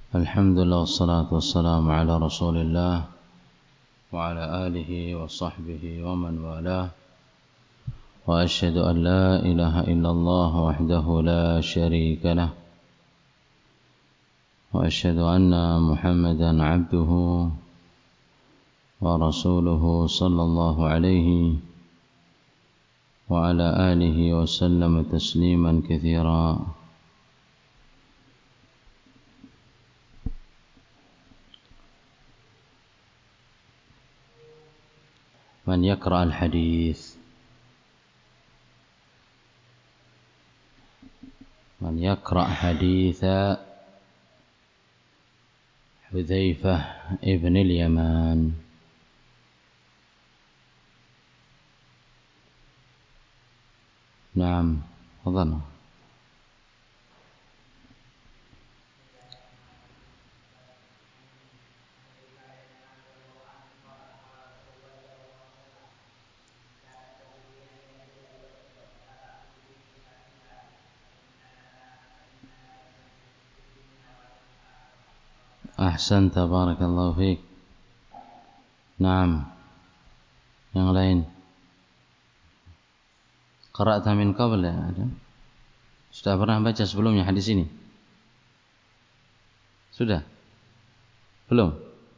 Alhamdulillah wassalatu wassalamu ala rasulillah wa ala alihi wa sahbihi wa man walah wa ashhadu an la ilaha illallah wahdahu la syarika lah wa ashhadu anna muhammadan abduhu wa rasuluhu sallallahu alaihi wa ala alihi wa sallam tasliman katsira. من يقرأ الحديث من يقرأ حديث حذيفة ابن اليمان. نعم تفضل. أحسنت بارك الله فيك. نعم yang lain. Qara'ta min qabl ya? Sudah pernah baca sebelumnya hadis ini? Sudah? Belum?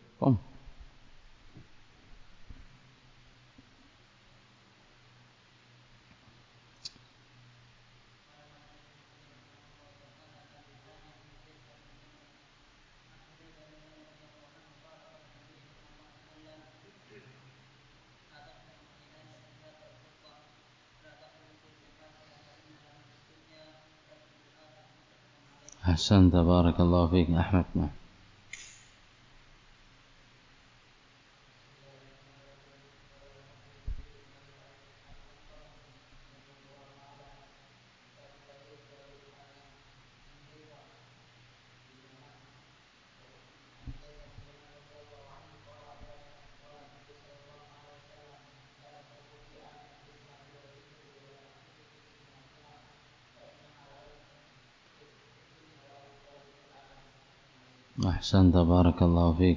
أحسنت بارك الله فيك أحمد. أحسنت بارك الله فيك.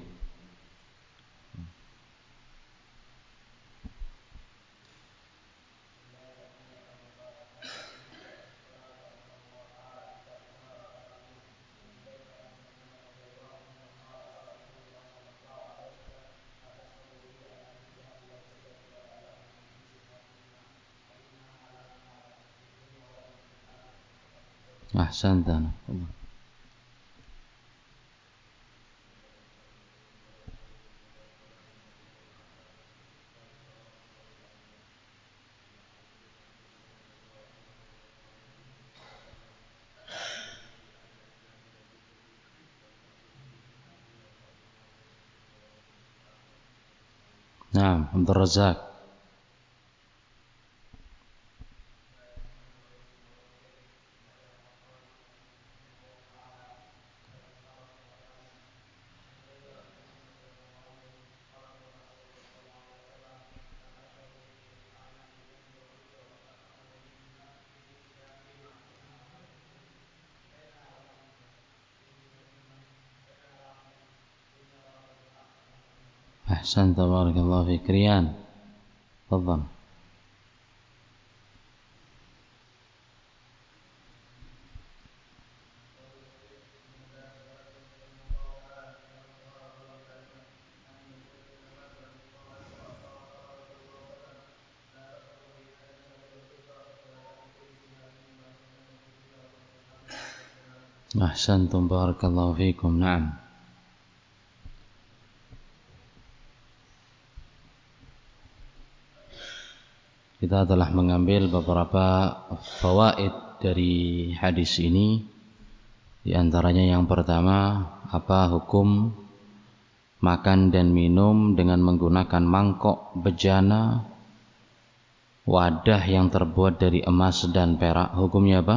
أحسنت. نعم عبد الرزاق. أحسنت بارك الله فيك. ريان تفضل. أحسنتم بارك الله فيكم. نعم. Kita telah mengambil beberapa fawaid dari hadis ini. Di antaranya yang pertama, apa hukum makan dan minum dengan menggunakan mangkok, bejana, wadah yang terbuat dari emas dan perak. Hukumnya apa?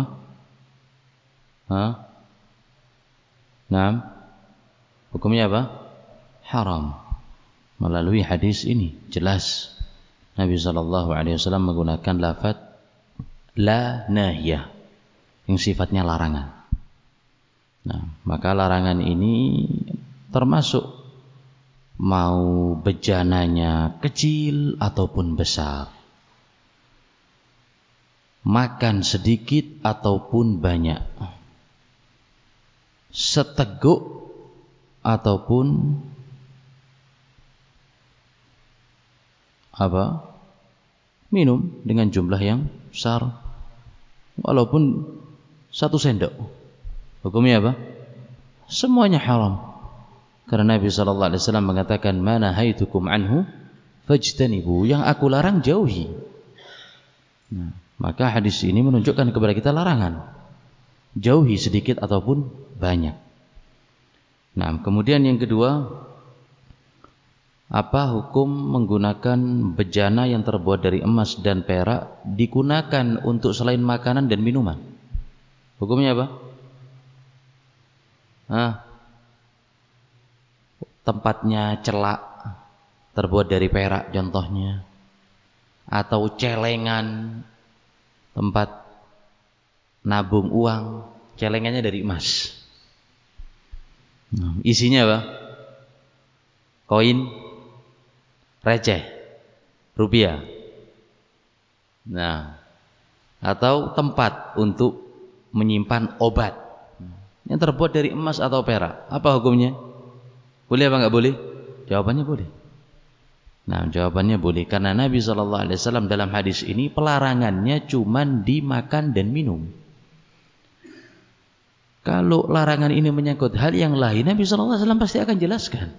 Nah, hukumnya apa? Haram. Melalui hadis ini jelas Nabi SAW menggunakan lafaz la nahiyah yang sifatnya larangan. Nah, maka larangan ini termasuk mau bejananya kecil ataupun besar, makan sedikit ataupun banyak, seteguk ataupun minum dengan jumlah yang besar, walaupun 1 sendok. Hukumnya apa? Semuanya haram. Karena Nabi SAW mengatakan, "Ma nahaitukum anhu fajtanibu." Yang aku larang jauhi. Nah, maka hadis ini menunjukkan kepada kita larangan. Jauhi sedikit ataupun banyak. Nah, kemudian yang kedua, apa hukum menggunakan bejana yang terbuat dari emas dan perak digunakan untuk selain makanan dan minuman? Hukumnya apa? Tempatnya celak terbuat dari perak contohnya, atau celengan tempat nabung uang, celengannya dari emas. Isinya apa? Koin, receh, rupiah. Nah, atau tempat untuk menyimpan obat yang terbuat dari emas atau perak, apa hukumnya? Boleh apa enggak boleh? Jawabannya boleh. Nah, jawabannya boleh karena Nabi SAW dalam hadis ini pelarangannya cuma dimakan dan minum. Kalau larangan ini menyangkut hal yang lain, Nabi SAW pasti akan jelaskan.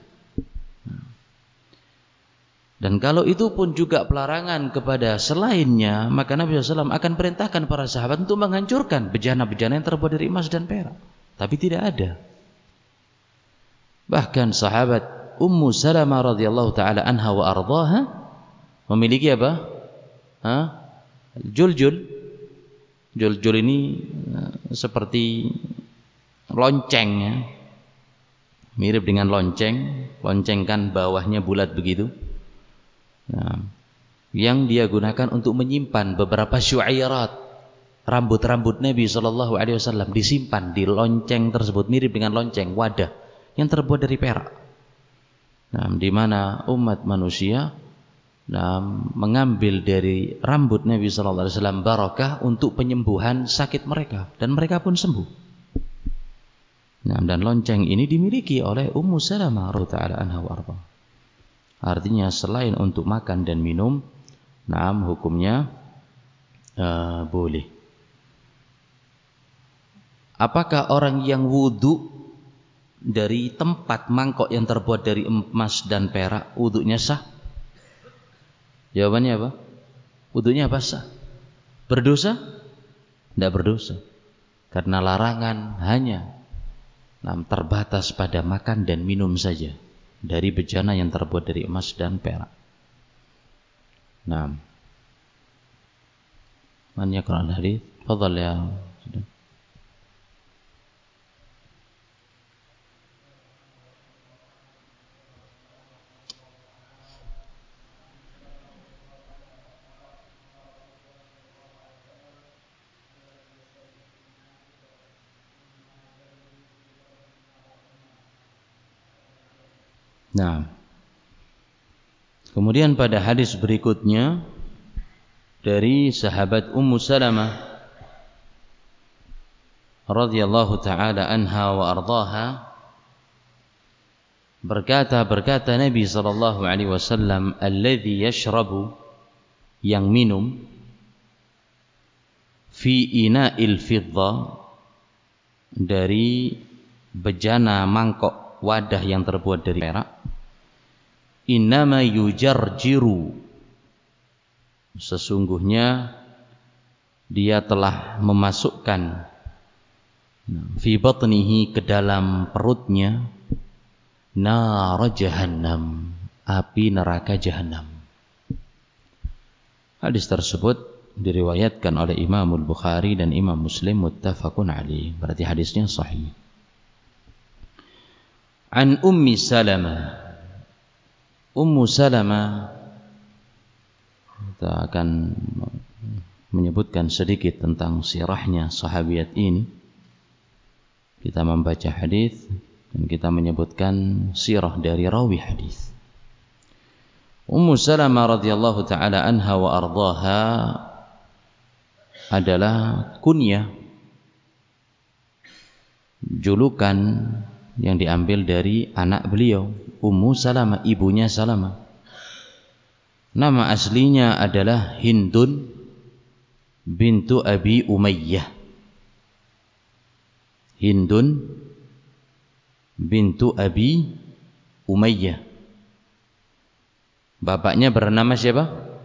Dan kalau itu pun juga pelarangan kepada selainnya, maka Nabi SAW akan perintahkan para sahabat untuk menghancurkan bejana-bejana yang terbuat dari emas dan perak. Tapi tidak ada. Bahkan sahabat Ummu Salamah radhiyallahu taala anha wa ardhaha memiliki apa? Juljul. Juljul ini seperti lonceng ya. Mirip dengan lonceng. Lonceng kan bawahnya bulat begitu. Nah, yang dia gunakan untuk menyimpan beberapa syuairat, rambut-rambut Nabi SAW disimpan di lonceng tersebut, mirip dengan lonceng wadah yang terbuat dari perak. Nah, di mana umat manusia mengambil dari rambut Nabi SAW barakah untuk penyembuhan sakit mereka, dan mereka pun sembuh. Nah, dan lonceng ini dimiliki oleh Ummu Salamah radhiyallahu anha wa arda. Artinya selain untuk makan dan minum, hukumnya boleh. Apakah orang yang wudu dari tempat mangkok yang terbuat dari emas dan perak, wudunya sah? Jawabannya apa? Wudunya apa? Sah. Berdosa? Tidak berdosa. Karena larangan hanya terbatas pada makan dan minum saja dari bejana yang terbuat dari emas dan perak. Nah, man yaqra al-hadits? Fadhal ya. Nah, kemudian pada hadis berikutnya dari sahabat Ummu Salamah radhiyallahu taala anha wa ardhaha, berkata Nabi sallallahu alaihi wasallam, alladzi yashrabu, yang minum, fi ina'il fidda, dari bejana mangkok wadah yang terbuat dari perak, innama yujarjiru, sesungguhnya dia telah memasukkan fi batnihi, ke dalam perutnya, nar jahannam, api neraka jahannam. Hadis tersebut diriwayatkan oleh Imam Al-Bukhari dan Imam Muslim, muttafaqun alaih, berarti hadisnya sahih. An Ummi Salamah, Ummu Salamah, kita akan menyebutkan sedikit tentang sirahnya sahabiat ini. kita membaca hadis dan kita menyebutkan sirah dari rawi hadis. Ummu Salamah radhiyallahu taala anha wa ardhaha adalah kunyah, julukan yang diambil dari anak beliau, Ummu Salamah, ibunya Salamah. Nama aslinya adalah Hindun bintu Abi Umayyah. Hindun bintu Abi Umayyah. Bapaknya bernama siapa?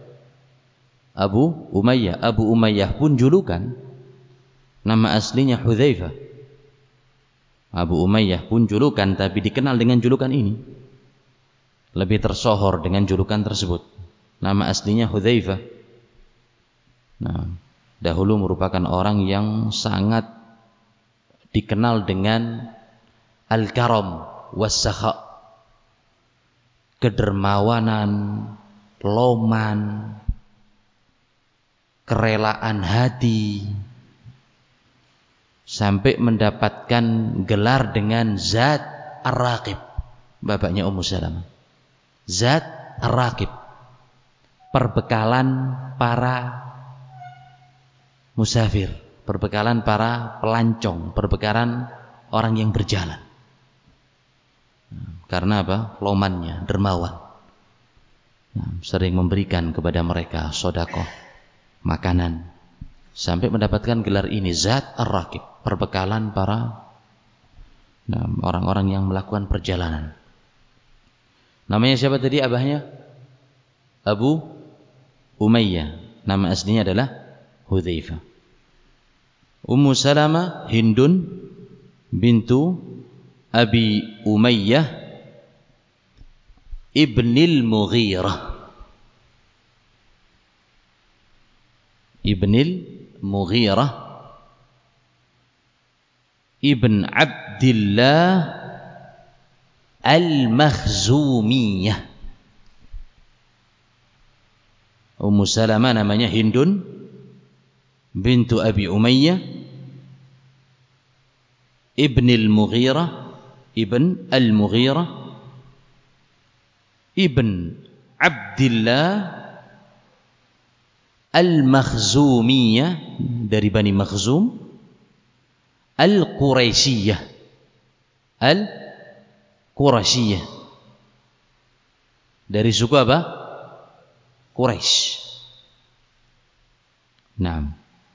Abu Umayyah. Abu Umayyah pun julukan. Nama aslinya Hudzaifah. Abu Umayyah pun julukan, tapi dikenal dengan julukan ini. Lebih tersohor dengan julukan tersebut. Nama aslinya Hudzaifah. Nah, dahulu merupakan orang yang sangat dikenal dengan al-karam was-sakha, kedermawanan, loman, kerelaan hati, sampai mendapatkan gelar dengan Zat Ar-Raqib. Bapaknya Ummu Salamah, Zat Ar-Raqib, perbekalan para musafir, perbekalan para pelancong, perbekalan orang yang berjalan. Karena apa? Lomannya, dermawan. Sering memberikan kepada mereka sedekah, makanan, sampai mendapatkan gelar ini, Zat Ar-Raqib, perbekalan para orang-orang yang melakukan perjalanan. Namanya siapa tadi abahnya? Abu Umayyah. Nama aslinya adalah Hudzaifah. Ummu Salamah Hindun bintu Abi Umayyah ibnil Mughirah. Ibnil Mughirah ibn Abdillah Al-Makhzumiyah. Ummu Salamah namanya Hindun bintu Abi Umayyah ibnil Mughirah, ibn Al-Mughirah ibn Abdillah Al-Makhzumiyah, dari Bani Makhzum, Al-Quraisyiyah, Al-Quraisyiyah, dari suku apa? Quraisy. Nah,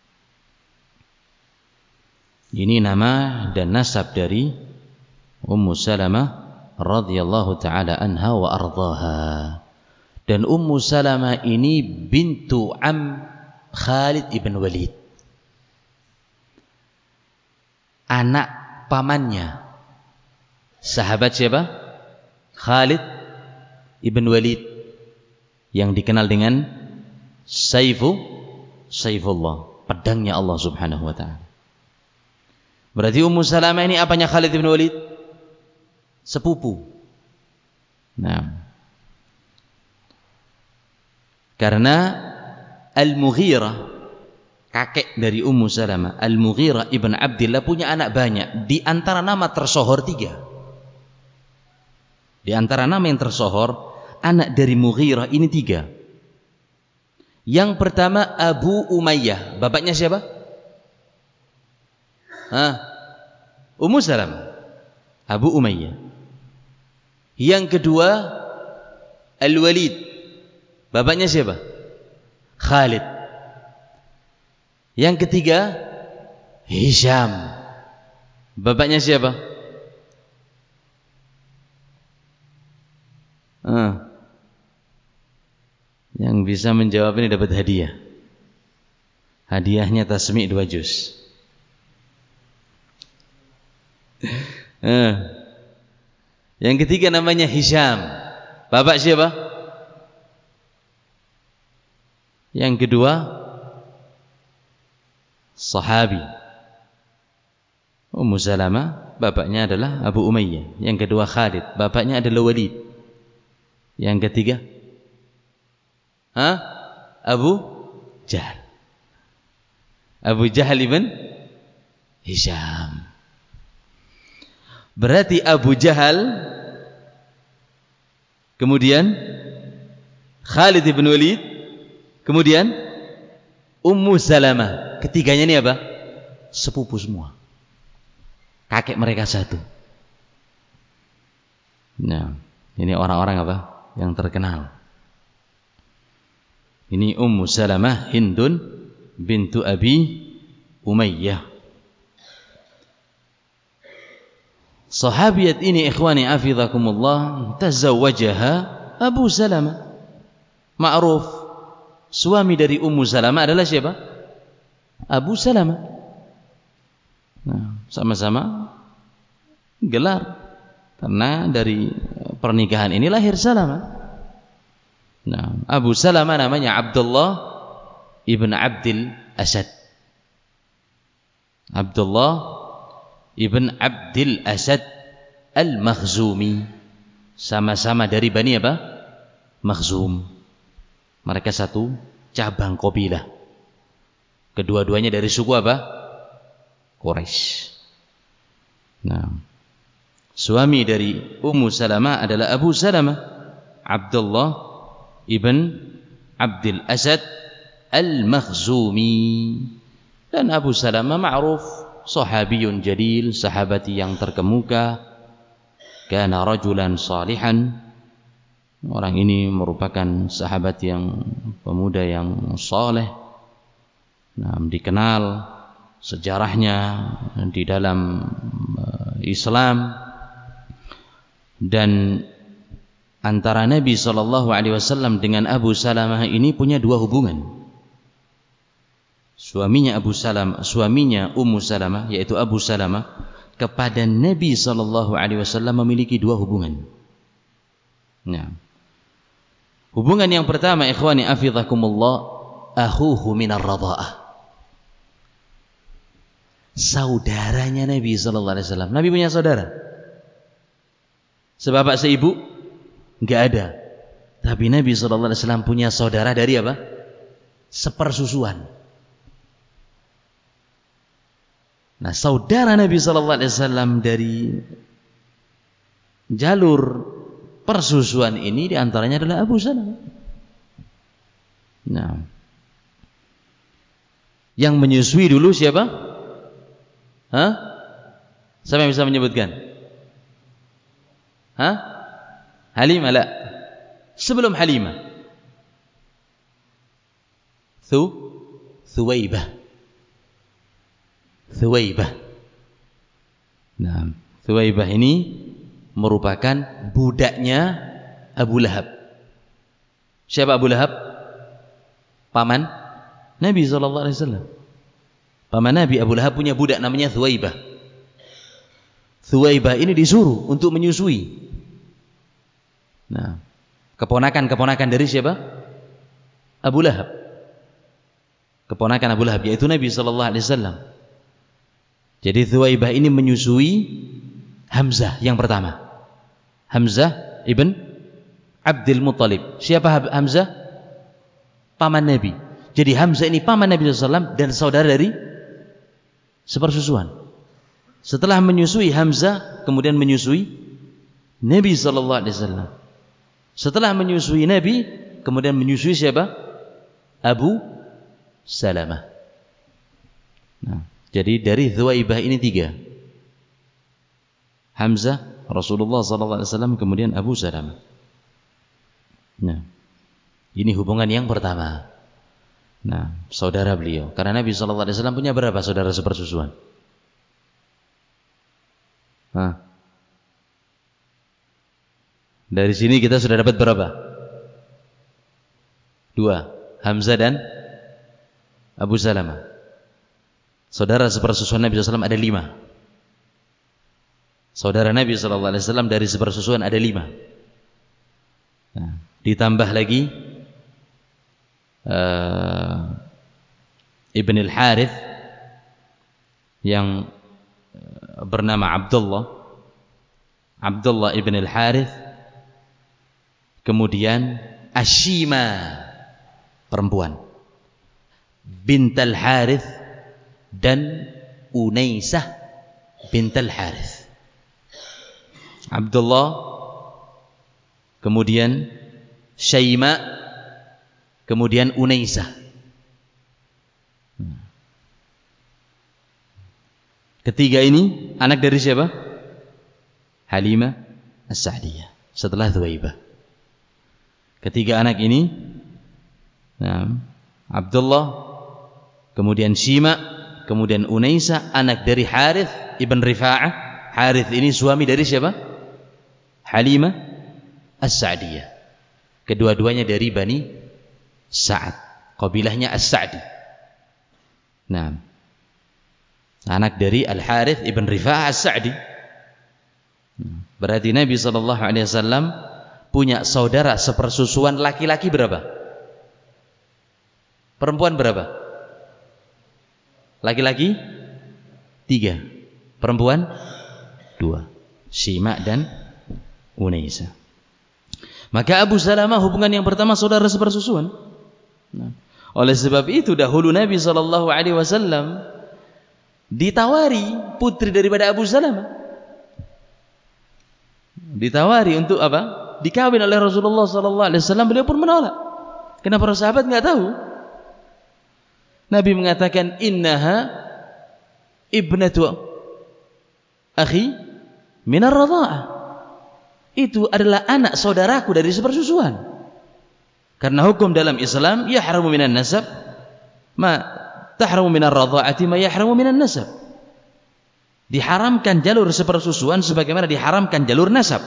ini nama dan nasab dari Ummu Salamah radhiyallahu taala anha wa ardhaha. Dan Ummu Salamah ini bintu Khalid ibn Walid, anak pamannya sahabat siapa? Khalid ibn Walid, yang dikenal dengan Saifullah, pedangnya Allah Subhanahu wa taala. Berarti Ummu Salamah ini apanya Khalid ibn Walid? Sepupu. Nah, karena Al-Mughirah, kakek dari Ummu Salamah, Al-Mughirah ibn Abdillah, punya anak banyak. Di antara nama tersohor 3. Di antara nama yang tersohor, anak dari Mughirah ini 3. Yang pertama Abu Umayyah. Bapaknya siapa? Ummu Salamah, Abu Umayyah. Yang kedua Al-Walid. Bapaknya siapa? Khalid. Yang ketiga Hisham. Bapaknya siapa? Yang bisa menjawab ini dapat hadiah. Hadiahnya tasmi' 2 juz. Yang ketiga namanya Hisham. Bapak siapa? Yang kedua sahabi Ummu Salamah, bapaknya adalah Abu Umayyah. Yang kedua Khalid, bapaknya adalah Walid. Yang ketiga Abu Jahal. Abu Jahal ibn Hisham. Berarti Abu Jahal, kemudian Khalid bin Walid, kemudian Ummu Salamah. Ketiganya ini apa? Sepupu semua. Kakek mereka satu. Nah, ini orang-orang apa? Yang terkenal. Ini Ummu Salamah Hindun bintu Abi Umayyah. Sahabiyat ini ikhwani afizakumullah tazawwajaha Abu Salamah. Ma'ruf, suami dari Ummu Salamah adalah siapa? Abu Salamah. Nah, sama-sama gelar karena dari pernikahan ini lahir Salamah. Nah, Abu Salamah namanya Abdullah ibn Abdil Asad. Abdullah ibn Abdil Asad Al-Makhzumi. Sama-sama dari Bani apa? Makhzum. Mereka satu cabang kabilah. Kedua-duanya dari suku apa? Quraisy. Nah, suami dari Ummu Salamah adalah Abu Salamah, Abdullah ibn Abdil Asad Al-Makhzumi. Dan Abu Salamah ma'ruf, sahabiyun jalil, sahabati yang terkemuka. Kana rajulan salihan. Orang ini merupakan sahabat yang pemuda yang saleh. Nah, dikenal sejarahnya di dalam Islam. Dan antara Nabi SAW dengan Abu Salamah ini punya dua hubungan. Suaminya Ummu Salamah, yaitu Abu Salamah, kepada Nabi SAW memiliki dua hubungan. Nah, hubungan yang pertama, ikhwani afizakumullah, akhuhu minar radha'ah. Saudaranya Nabi SAW. Nabi punya saudara. Sebapak seibu? Enggak ada. Tapi Nabi SAW punya saudara dari apa? Sepersusuan. Nah, saudara Nabi SAW dari jalur persusuan ini diantaranya adalah Abu Salamah. Nah, yang menyusui dulu siapa? Hah? Siapa yang bisa menyebutkan? Hah? Halimah? La. Sebelum Halimah, Thuwaibah. Nah, Thuwaibah ini merupakan budaknya Abu Lahab. Siapa Abu Lahab? Paman Nabi SAW. Paman Nabi, Abu Lahab punya budak namanya Thuwaibah. Thuwaibah ini disuruh untuk menyusui. Nah, keponakan dari siapa? Abu Lahab. Keponakan Abu Lahab, yaitu Nabi SAW. Jadi Thuwaibah ini menyusui Hamzah yang pertama. Hamzah ibn Abdul Muttalib. Siapa Hamzah? Paman Nabi. Jadi Hamzah ini paman Nabi SAW dan saudara dari sepersusuan. Setelah menyusui Hamzah, kemudian menyusui Nabi SAW. Setelah menyusui Nabi, kemudian menyusui siapa? Abu Salamah. Nah, jadi dari Thuwaibah ini tiga. Hamzah, Rasulullah SAW, kemudian Abu Salamah. Nah, ini hubungan yang pertama. Nah, saudara beliau. Karena Nabi SAW punya berapa saudara sepersusuan? Nah, dari sini kita sudah dapat berapa? Dua, Hamzah dan Abu Salamah. Saudara sepersusuan Nabi SAW ada 5. Saudara Nabi SAW dari sepersusuan ada 5. Nah, ditambah lagi Ibn al-Harith yang bernama Abdullah Ibn al-Harith. Kemudian Ashima, perempuan, bint al-Harith, dan Unaisah bint al-Harith. Abdullah, kemudian Syaima, kemudian Unaisah. Ketiga ini anak dari siapa? Halimah As-Sa'diyah setelah Thuwaibah. Ketiga anak ini, Abdullah, kemudian Syaima, kemudian Unaisah, anak dari Harith ibn Rifa'ah. Harith ini suami dari siapa? Halimah As-Sa'diyah. Kedua-duanya dari Bani Sa'ad, kabilahnya As-Sa'di. Nah, anak dari Al-Harith ibn Rifa'ah As-Sa'di. Berarti Nabi SAW punya saudara sepersusuan laki-laki berapa? Perempuan berapa? Laki-laki 3, perempuan 2, Syaima dan Unaisah. Maka Abu Salamah hubungan yang pertama saudara sepersusuan. Nah, oleh sebab itu dahulu Nabi SAW ditawari putri daripada Abu Salamah. Ditawari untuk apa? Dikawin oleh Rasulullah SAW. Beliau pun menolak. Kenapa para sahabat nggak tahu? Nabi mengatakan innaha ibnatu akhi minar radha'ah. Itu adalah anak saudaraku dari sepersusuan. Karena hukum dalam Islam yahramu minan nasab ma tahramu minar radha'ati ma yahramu minan nasab. Diharamkan jalur sepersusuan sebagaimana diharamkan jalur nasab.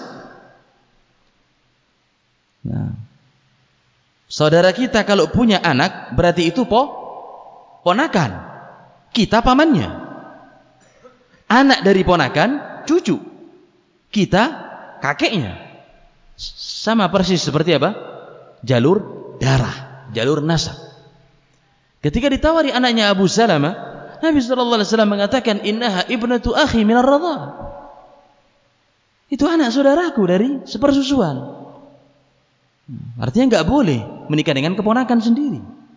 Nah, saudara kita kalau punya anak berarti itu ponakan. Kita pamannya. Anak dari ponakan cucu. Kita kakeknya. Sama persis seperti apa? Jalur darah, jalur nasab. Ketika ditawari anaknya Abu Salamah, Nabi SAW mengatakan innaha ibnatu akhi minar radha'ah. Itu anak saudaraku dari sepersusuan. Artinya enggak boleh menikah dengan keponakan sendiri.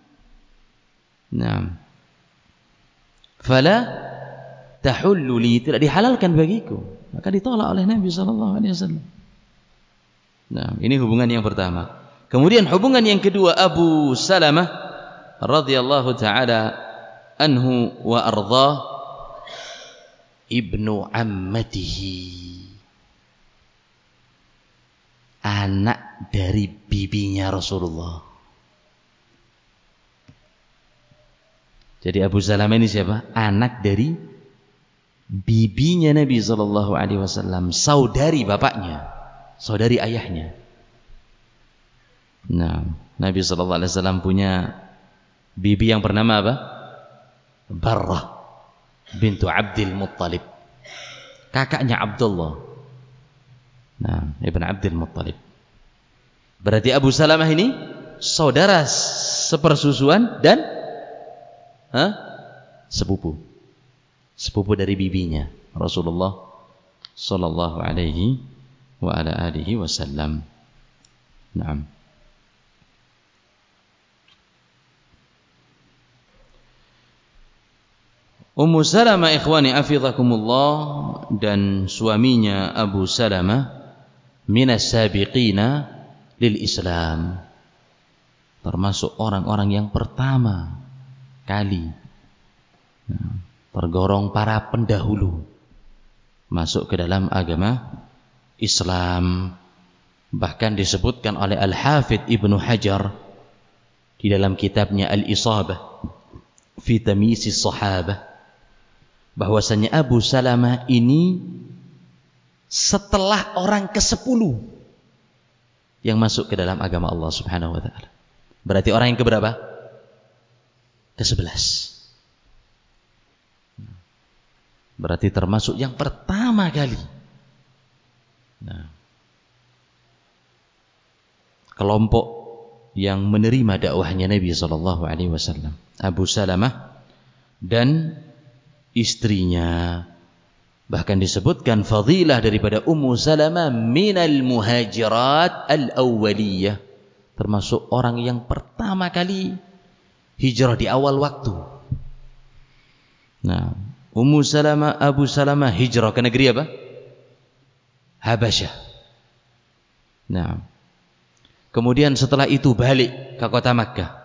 Nah, fala tahullu li, tidak dihalalkan bagiku. Maka ditolak oleh Nabi SAW. Nah, ini hubungan yang pertama. Kemudian hubungan yang kedua, Abu Salamah radhiyallahu taala anhu wa ardhah ibnu ammatihi, anak dari bibinya Rasulullah. Jadi Abu Salamah ini siapa? Anak dari bibinya Nabi SAW, saudari bapaknya, saudari ayahnya. Nah, Nabi SAW punya bibi yang bernama apa? Barrah bintu Abdul Muttalib, kakaknya Abdullah. Nah, Ibn Abdul Muttalib. Berarti Abu Salamah ini saudara sepersusuan dan sepupu dari bibinya Rasulullah sallallahu alaihi wa ala alihi wasallam. Naam. Ummu Salamah ikhwani afizakumullah dan suaminya Abu Salamah minas sabiqina lil Islam, termasuk orang-orang yang pertama kali tergolong para pendahulu masuk ke dalam agama Islam. Bahkan disebutkan oleh Al-Hafidh Ibnu Hajar di dalam kitabnya Al-Isabah fi Tamyiz as-Sahabah, bahwasanya Abu Salamah ini setelah orang ke-10 yang masuk ke dalam agama Allah Subhanahu wa taala. Berarti orang yang keberapa? Ke-11. Berarti termasuk yang pertama kali. Nah, kelompok yang menerima dakwahnya Nabi SAW, Abu Salamah dan istrinya. Bahkan disebutkan fadilah daripada Ummu Salamah minal muhajirat al-awwaliyah, termasuk orang yang pertama kali hijrah di awal waktu. Nah, Ummu Salamah, Abu Salamah hijrah ke negeri apa? Habasyah. Nah, kemudian setelah itu balik ke kota Makkah.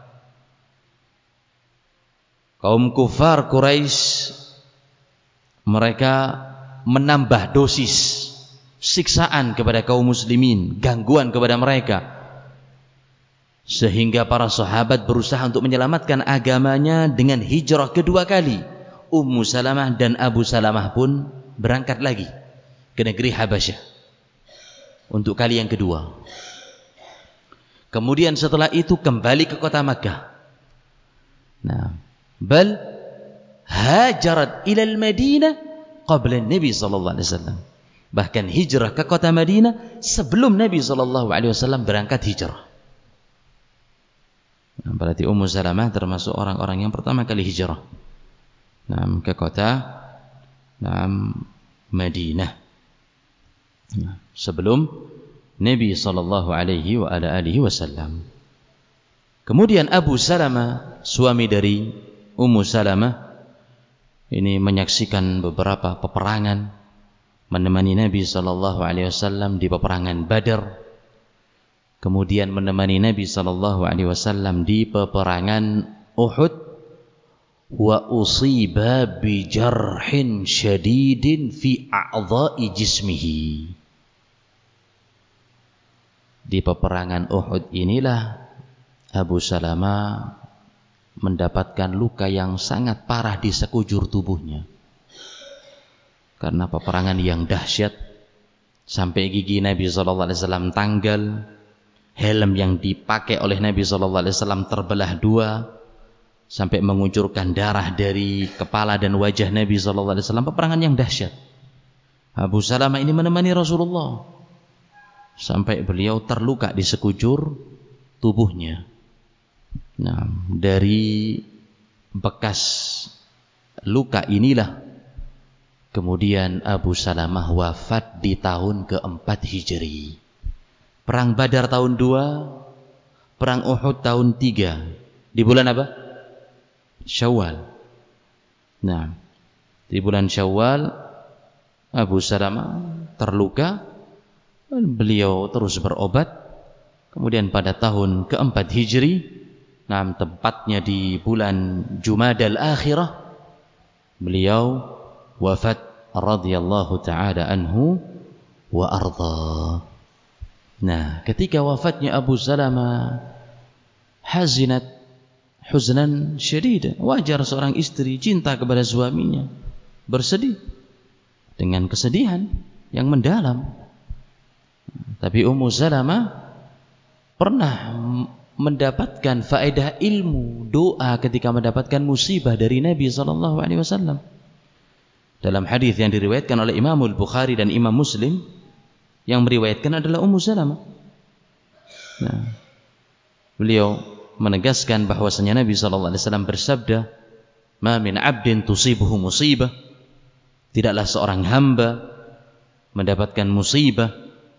Kaum kufar Quraisy mereka menambah dosis siksaan kepada kaum muslimin, gangguan kepada mereka, sehingga para sahabat berusaha untuk menyelamatkan agamanya dengan hijrah kedua kali. Ummu Salamah dan Abu Salamah pun berangkat lagi ke negeri Habasyah untuk kali yang kedua. Kemudian setelah itu kembali ke kota Makkah. Nah, bal hajarat ila al-Madinah qabla Nabi sallallahu alaihi wasallam. Bahkan hijrah ke kota Madinah sebelum Nabi sallallahu alaihi wasallam berangkat hijrah. Nah, berarti Ummu Salamah termasuk orang-orang yang pertama kali hijrah ke kota Madinah sebelum Nabi sallallahu alaihi wasallam. Kemudian Abu Salamah, suami dari Ummu Salamah, ini menyaksikan beberapa peperangan, menemani Nabi sallallahu alaihi wasallam di peperangan Badar. Kemudian menemani Nabi sallallahu alaihi wasallam di peperangan Uhud. Wa usiba bi jarhin syadidin fi a'dha'i jismihi. Di peperangan Uhud inilah Abu Salamah mendapatkan luka yang sangat parah di sekujur tubuhnya. Karena peperangan yang dahsyat, sampai gigi Nabi sallallahu alaihi wasallam tanggal, helm yang dipakai oleh Nabi sallallahu alaihi wasallam terbelah dua, sampai mengucurkan darah dari kepala dan wajah Nabi sallallahu alaihi wasallam. Peperangan yang dahsyat. Abu Salamah ini menemani Rasulullah sampai beliau terluka di sekujur tubuhnya. Nah, dari bekas luka inilah kemudian Abu Salamah wafat di tahun keempat Hijri. Perang Badar tahun 2, perang Uhud tahun 3. Di bulan apa? Syawal. Nah, di bulan Syawal Abu Salamah terluka, beliau terus berobat. Kemudian pada tahun keempat Hijri, tepatnya di bulan Jumadal Akhirah, beliau wafat radhiyallahu ta'ala anhu wa ardha. Nah, ketika wafatnya Abu Salamah, hazinat huznan syadid. Wajar seorang istri cinta kepada suaminya bersedih dengan kesedihan yang mendalam. Tapi Ummu Salamah pernah mendapatkan faedah ilmu doa ketika mendapatkan musibah dari Nabi sallallahu alaihi wasallam. Dalam hadis yang diriwayatkan oleh Imam Al-Bukhari dan Imam Muslim, yang meriwayatkan adalah Ummu Salamah. Nah, beliau menegaskan bahwasanya Nabi sallallahu alaihi wasallam bersabda, "Ma min 'abdin tusibuhu musibah." Tidaklah seorang hamba mendapatkan musibah,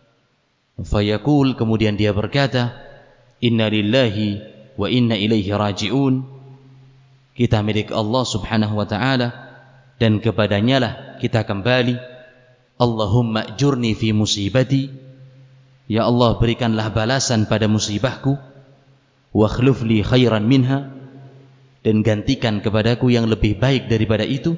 fayaqul, kemudian dia berkata, "Inna lillahi wa inna ilaihi raji'un." Kita milik Allah Subhanahu wa taala dan kepadanya lah kita kembali. Allahumma ajurni fi musibati. Ya Allah, berikanlah balasan pada musibahku. Wa akhlif li khairan minha, dan gantikan kepadaku yang lebih baik daripada itu.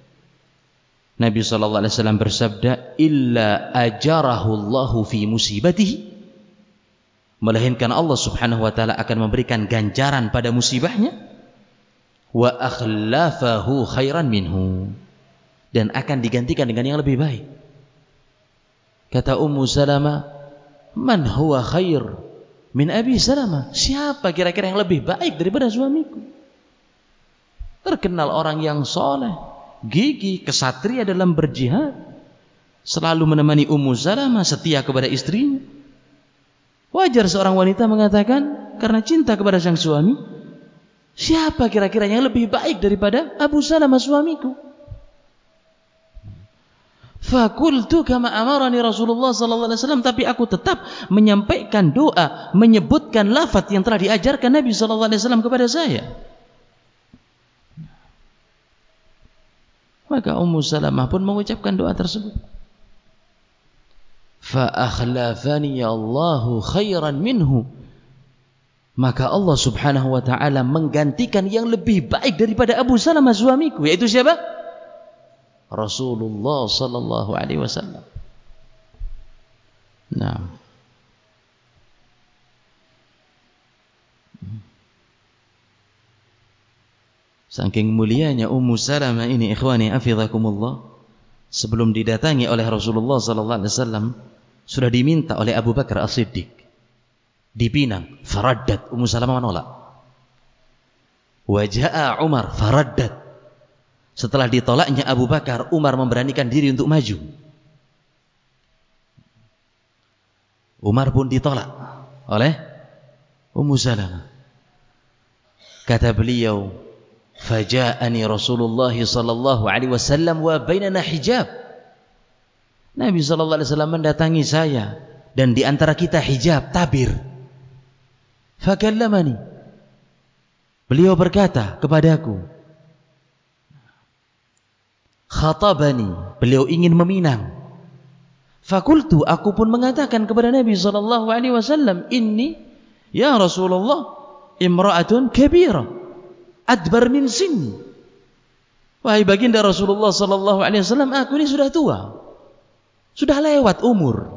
Nabi sallallahu alaihi wasallam bersabda, illa ajarahu Allahu fi musibatihi, melainkan Allah Subhanahu wa taala akan memberikan ganjaran pada musibahnya. Wa akhlafahu khairan minhu, dan akan digantikan dengan yang lebih baik. Kata Ummu Salamah, man huwa khair min Abi Salamah? Siapa kira-kira yang lebih baik daripada suamiku? Terkenal orang yang soleh, gigih, kesatria dalam berjihad, selalu menemani Ummu Salamah, setia kepada istrinya. Wajar seorang wanita mengatakan karena cinta kepada sang suami, siapa kira-kira yang lebih baik daripada Abu Salamah suamiku? Fakultu kama amarani Rasulullah sallallahu alaihi wasallam, tapi aku tetap menyampaikan doa, menyebutkan lafaz yang telah diajarkan Nabi sallallahu alaihi wasallam kepada saya. Maka Ummu Salamah pun mengucapkan doa tersebut. fa akhlafani Allahu khairan minhu, maka Allah Subhanahu wa ta'ala menggantikan yang lebih baik daripada Abu Salamah suamiku, yaitu siapa? Rasulullah sallallahu alaihi wasallam. Nah, saking mulianya Ummu Salamah ini, ikhwani hafizakumullah, sebelum didatangi oleh Rasulullah sallallahu alaihi wasallam sudah diminta oleh Abu Bakar As-Siddiq dipinang, faraddat, Ummu Salamah menolak. Wa jaa Umar faraddat, setelah ditolaknya Abu Bakar, Umar memberanikan diri untuk maju. Umar pun ditolak oleh Ummu Salamah. Kata beliau, faja'ani Rasulullah sallallahu alaihi wasallam wa bainana hijab. Nabi sallallahu alaihi wasallam mendatangi saya dan di antara kita hijab, tabir. Fakallamani, beliau berkata kepadaku, khatabani, beliau ingin meminang. Fakultu, aku pun mengatakan kepada Nabi sallallahu alaihi wasallam, inni ya Rasulullah imra'atun kabira adbar min sinni. Wahai baginda Rasulullah sallallahu alaihi wasallam, aku ini sudah tua, sudah lewat umur.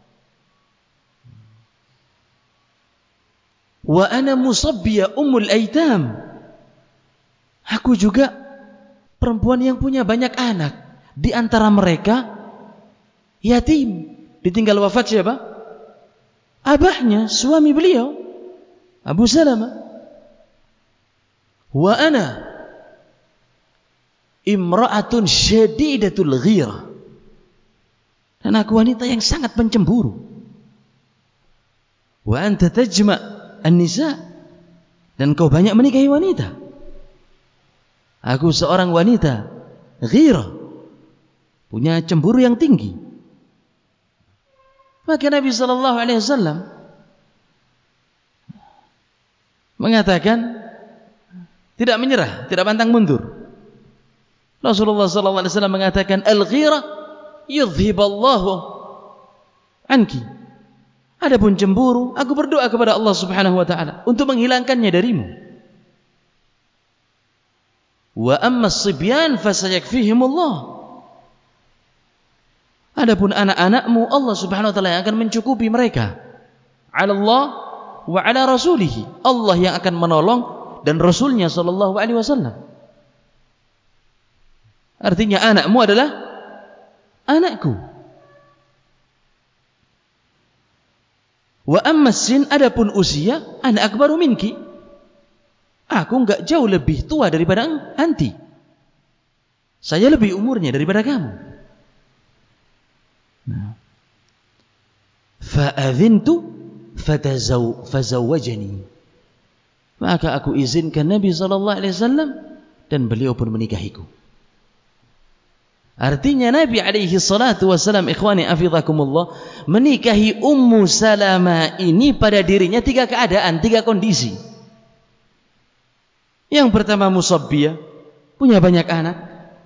Wa ana musabbiya ummul aitam, aku juga perempuan yang punya banyak anak. Di antara mereka yatim, ditinggal wafat siapa? Abahnya, suami beliau, Abu Salamah. Wa ana imra'atun syadidatul ghirah, dan aku wanita yang sangat pencemburu. Wa anta tajma' an-nisa, dan kau banyak menikahi wanita. Aku seorang wanita ghirah, punya cemburu yang tinggi. Maka Nabi sallallahu alaihi wasallam mengatakan tidak menyerah, tidak pantang mundur. Rasulullah sallallahu alaihi wasallam mengatakan, al-ghirah yudhiballahu anki. Adapun cemburu, aku berdoa kepada Allah Subhanahu wa taala untuk menghilangkannya darimu. Wa amma as-sibyan fasayakfihimullah. Adapun anak-anakmu, Allah Subhanahu wa taala yang akan mencukupi mereka. 'Ala Allah wa 'ala rasulih. Allah yang akan menolong dan Rasulnya sallallahu alaihi wasallam. Artinya anakmu adalah anakku. Wa amma sin, adapun usia, ana akbaru minki. Aku enggak jauh lebih tua daripada anti. Saya lebih umurnya daripada kamu. Nah. Fa'adhintu fazawwajani. Maka aku izinkan Nabi sallallahu alaihi wasallam dan beliau pun menikahiku. Artinya Nabi alaihi salatu wasallam, ikhwani hafizakumullah, menikahi Ummu Salamah ini pada dirinya 3 keadaan, 3 kondisi. Yang pertama musabbiyah, punya banyak anak.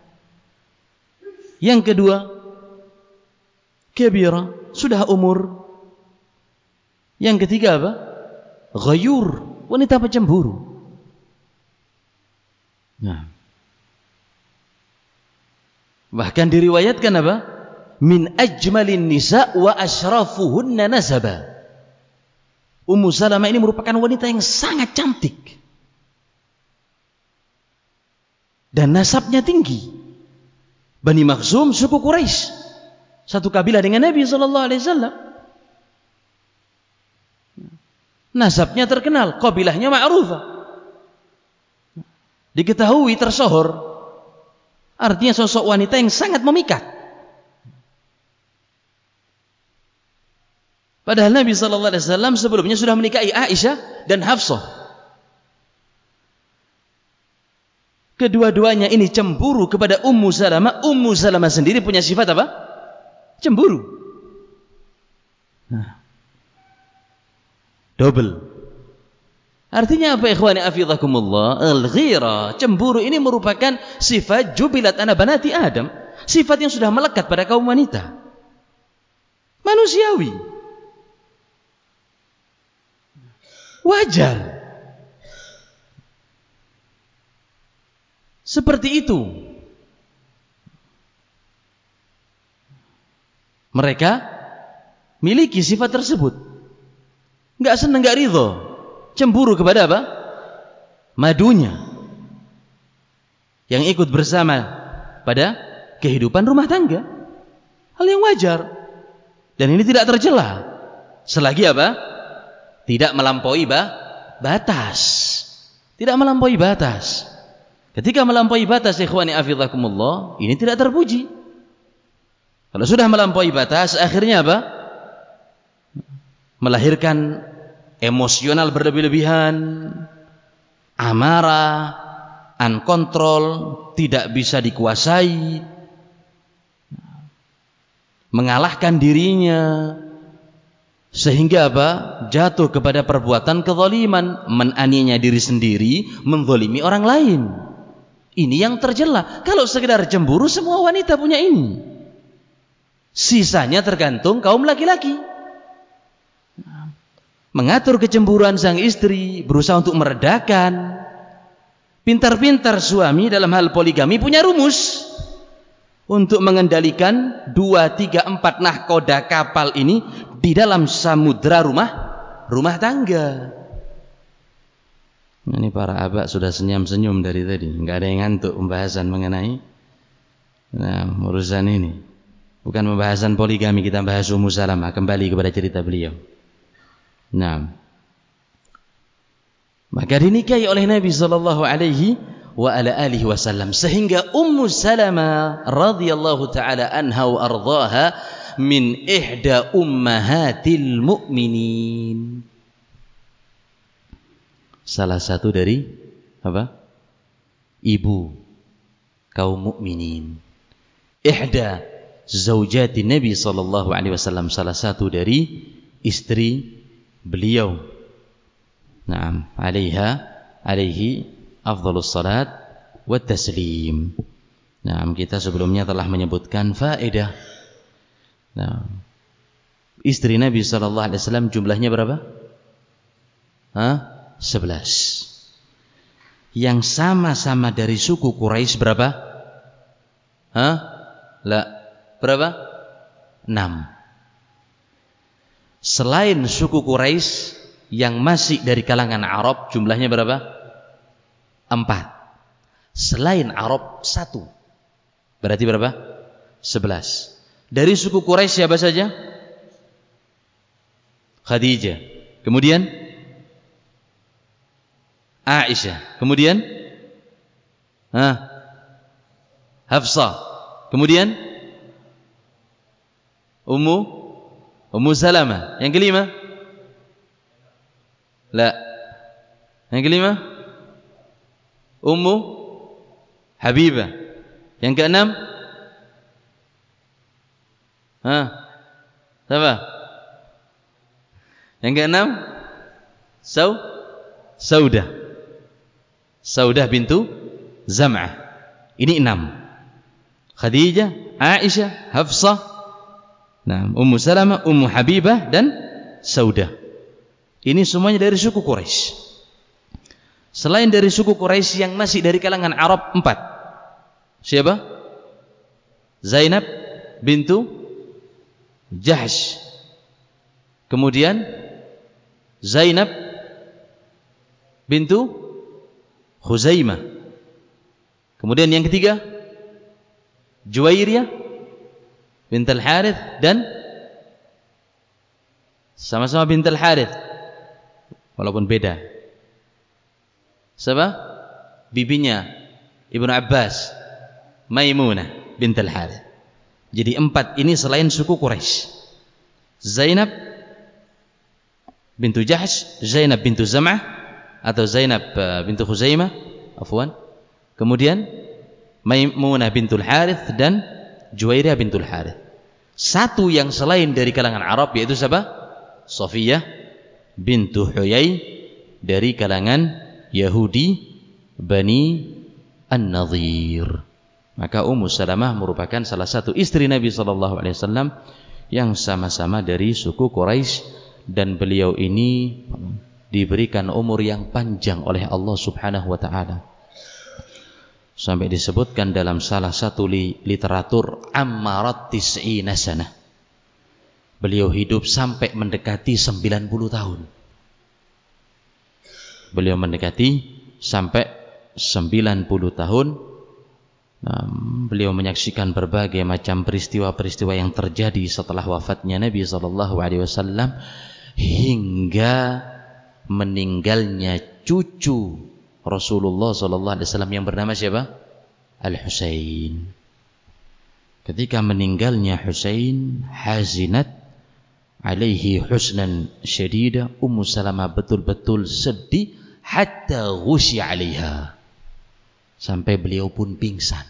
Yang kedua kabira, sudah umur. Yang ketiga apa? Ghayur, wanita pencemburu. Nah, bahkan diriwayatkan apa? Min ajmalin nisa wa ashrafuhunna nasaba. Ummu Salamah ini merupakan wanita yang sangat cantik dan nasabnya tinggi. Bani Makhzum, suku Quraisy, satu kabilah dengan Nabi sallallahu alaihi wasallam. Nasabnya terkenal, kabilahnya ma'rufah, diketahui, tersohor. Artinya sosok wanita yang sangat memikat. Padahal Nabi sallallahu alaihi wasallam sebelumnya sudah menikahi Aisyah dan Hafsah. Kedua-duanya ini cemburu kepada Ummu Salamah. Ummu Salamah sendiri punya sifat apa? Cemburu. Nah, double. Artinya apa, ikhwani hafizakumullah? Al-ghira, cemburu ini merupakan sifat jubilat ana banati Adam, sifat yang sudah melekat pada kaum wanita. Manusiawi. Wajar. Seperti itu. Mereka miliki sifat tersebut. Enggak senang, enggak ridho. Cemburu kepada apa? Madunya. Yang ikut bersama pada kehidupan rumah tangga. Hal yang wajar. Dan ini tidak tercela. Selagi apa? Tidak melampaui batas. Tidak melampaui batas. Ketika melampaui batas, ikhwani afizakumullah, ini tidak terpuji. Kalau sudah melampaui batas, akhirnya apa? Melahirkan emosional berlebih-lebihan, amarah, unkontrol, tidak bisa dikuasai, mengalahkan dirinya, sehingga apa? Jatuh kepada perbuatan kezaliman, menganiaya diri sendiri, menzalimi orang lain. Ini yang tercela. Kalau sekedar cemburu, semua wanita punya ini. Sisanya tergantung kaum laki-laki. Mengatur kecemburuan sang istri, berusaha untuk meredakan. Pintar-pintar suami dalam hal poligami punya rumus untuk mengendalikan 2, 3, 4 nahkoda kapal ini di dalam samudra rumah tangga. Ini para abak sudah senyum-senyum dari tadi, nggak ada yang ngantuk pembahasan mengenai urusan ini. Bukan pembahasan poligami, kita bahas Ummu Salamah, kembali kepada cerita beliau. Nah, maka dinikahi oleh Nabi sallallahu alaihi wa ala alihi wasallam, sehingga Ummu Salamah radhiyallahu taala anha wa ardhaha min ihda ummahatil mu'minin. Salah satu dari apa? Ibu kaum mukminin. Ihda zaujati Nabi sallallahu alaihi wasallam, salah satu dari istri beliau. Naam, alaihi afdhalus salat wat taslim. Naam, kita sebelumnya telah menyebutkan faedah. Nah, istri Nabi sallallahu alaihi wasallam jumlahnya berapa? 11. Yang sama-sama dari suku Quraisy berapa? Berapa? 6. Selain suku Quraisy yang masih dari kalangan Arab jumlahnya berapa? 4. Selain Arab 1. Berarti berapa? 11. Dari suku Quraisy siapa saja? Khadijah. Kemudian Aisyah. Kemudian Hafsah. Kemudian Ummu Salamah. Yang kelima? Yang kelima? Ummu Habibah. Yang keenam? Siapa? Yang keenam? Saudah bintu Zam'ah. Ini 6. Khadijah, Aisyah, Hafsah, Ummu Salamah, Ummu Habibah, dan Saudah. Ini semuanya dari suku Quraisy. Selain dari suku Quraisy yang masih dari kalangan Arab 4. Siapa? Zainab bintu Jahsh. Kemudian Zainab bintu Khuzaimah. Kemudian yang ketiga Juwairiyah bint Al-Harith, dan sama-sama bint Al-Harith walaupun beda. Siapa? Bibinya Ibnu Abbas, Maimunah bint Al-Harith. Jadi 4 ini selain suku Quraisy. Zainab bintu Jahsh, Zainab bintu Zam'ah atau Zainab bintu Khuzaimah, afwan. Kemudian Maimunah bintul Harith dan Juwairiyah bintul Harith. Satu yang selain dari kalangan Arab yaitu siapa? Safiyah bintu Huyai dari kalangan Yahudi Bani An-Nadhir. Maka Ummu Salamah merupakan salah satu istri Nabi sallallahu alaihi wasallam yang sama-sama dari suku Quraisy, dan beliau ini diberikan umur yang panjang oleh Allah Subhanahu wa taala. Sampai disebutkan dalam salah satu literatur, ammarat tis'ina sanah. Beliau hidup sampai mendekati 90 tahun. Beliau mendekati sampai 90 tahun. Beliau menyaksikan berbagai macam peristiwa-peristiwa yang terjadi setelah wafatnya Nabi SAW, hingga meninggalnya cucu Rasulullah SAW yang bernama siapa? Al-Husain. Ketika meninggalnya Husain, hazinat alaihi husnan syadida. Ummu Salamah betul-betul sedih, hatta ghusyi alaiha, sampai beliau pun pingsan.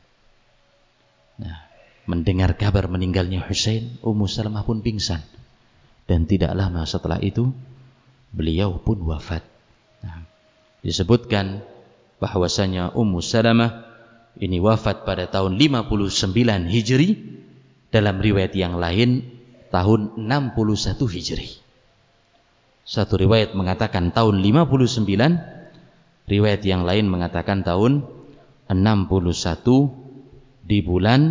Nah, mendengar kabar meninggalnya Husain, Ummu Salamah pun pingsan, dan tidak lama setelah itu beliau pun wafat. Nah, disebutkan bahwasanya Ummu Salamah ini wafat pada tahun 59 Hijri, dalam riwayat yang lain tahun 61 Hijri. Satu riwayat mengatakan tahun 59, riwayat yang lain mengatakan tahun 61 di bulan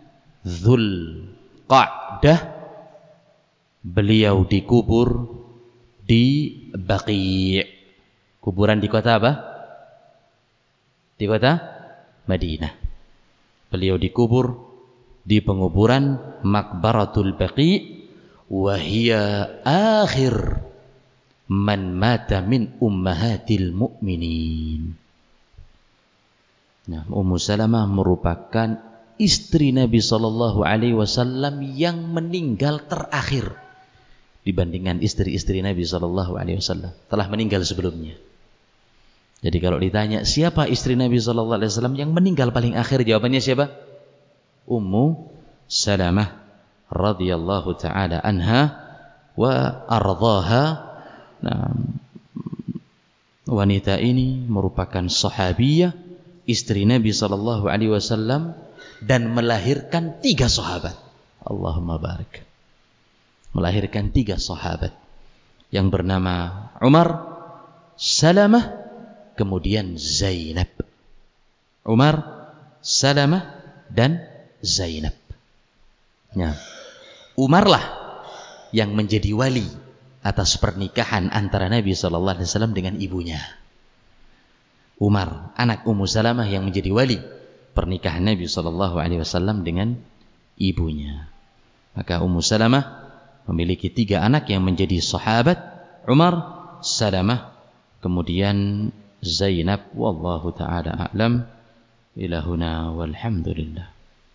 Dzulqa'dah. Beliau dikubur di Baqi'. Kuburan di kota apa? Di kota Madinah. Beliau dikubur di penguburan Maqbaratul Baqi', wa hiya akhir man mata min ummahatil mu'minin. Nah, Ummu Salamah merupakan istri Nabi SAW yang meninggal terakhir dibandingkan istri-istri Nabi SAW. Telah meninggal sebelumnya. Jadi kalau ditanya siapa istri Nabi SAW yang meninggal paling akhir, jawabannya siapa? Ummu Salamah radhiyallahu ta'ala anha wa ardhaha. Nah, wanita ini merupakan sahabiyah, istri Nabi SAW, dan melahirkan 3 sahabat. Allahumma barik. Melahirkan 3 sahabat yang bernama Umar, Salamah, kemudian Zainab. Umar, Salamah, dan Zainab. Nah, Umarlah yang menjadi wali atas pernikahan antara Nabi SAW dengan ibunya. Umar, anak Ummu Salamah, yang menjadi wali pernikahan Nabi SAW dengan ibunya. Maka Ummu Salamah memiliki 3 anak yang menjadi sahabat: Umar, Salamah, kemudian Zainab. Wallahu ta'ala a'lam. Ila huna walhamdulillah.